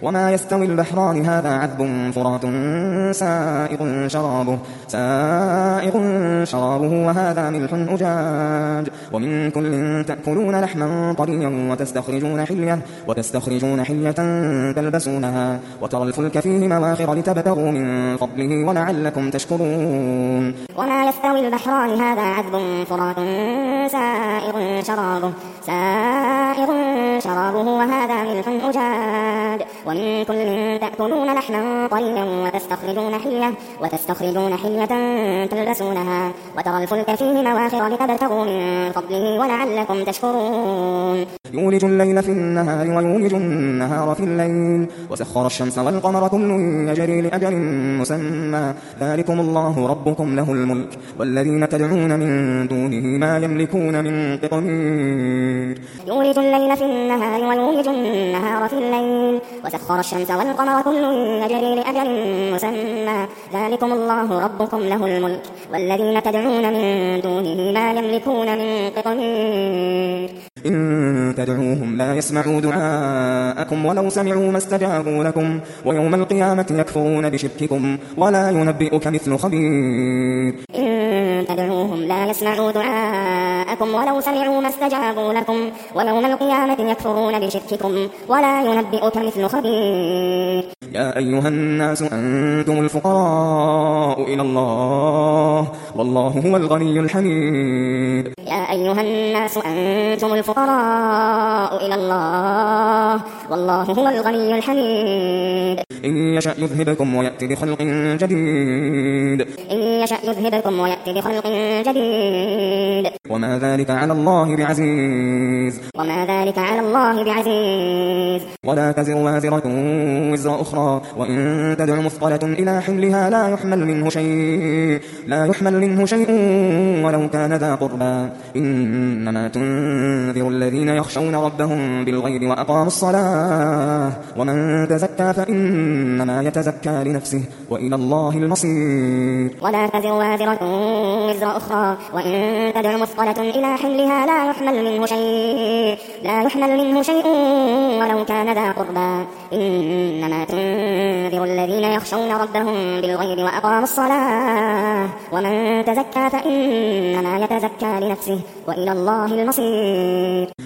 وما يستوي البحران هذا عذب فرات سائغ شرابه وهذا ملح أجاج ومن كل تأكلون لحما طريا وتستخرجون حلية تلبسونها وترى الفلك فيه مواخر لتبتغوا من فضله ولعلكم تشكرون. وما يستوي البحران هذا عذب فرات سائغ شرابه وهذا ملح أجاج ومن كل تأكلون لحما طريا وتستخرجون حلية تلبسونها وترى الفلك فيه مواخر لتبتغوا من فضله ولعلكم تشكرون. يولج الليل في النهار ويولج النهار في الليل وسخر الشمس والقمر كل يجري لأجل مسمى ذلكم الله ربكم له الملك والذين تدعون من دونه ما يملكون من قطمير. يولج الليل في النهار ويولج النهار في الليل وسخر الشمس والقمر كل يجري لأجل مسمى ذلكم الله ربكم له الملك والذين تدعون من دونه ما يملكون من قطمير. إن تدعوهم لا يسمعوا دعاءكم ولو سمعوا ما استجابوا لكم ويوم القيامة يكفرون بشرككم ولا ينبئك مثل خبير. إن تدعوهم لا يسمعوا دعاءكم ولو سمعوا ما استجابوا لكم ويوم القيامة يكفرون بشرككم ولا ينبئك مثل خبير. يا أيها الناس أنتم الفقراء إلى الله والله هو الغني الحميد. يا أيها الناس أنتم الفقراء إلى الله والله هو الغني الحميد. إن يشأ يذهبكم ويأتي بخلق جديد وما ذلك على الله بعزيز. ولا تزر وازرة وزر أخرى وإن تدع مثقلة إلى حملها لا يحمل منه شيء ولو كان ذا قربى إنما تنذر الذين يخشون ربهم بالغيب وأقاموا الصلاة ومن تزكى فإنما يتزكى لنفسه وإلى الله المصير. ولا تزر وازرة وزر أخرى وإن تدع مثقلة إلى حملها لا يحمل منه شيء ولو كان ذا قربى إنما تنذر الذين يخشون ربهم بالغيب وأقاموا الصلاة ومن تزكى فإنما يتزكى لنفسه وإلى الله المصير.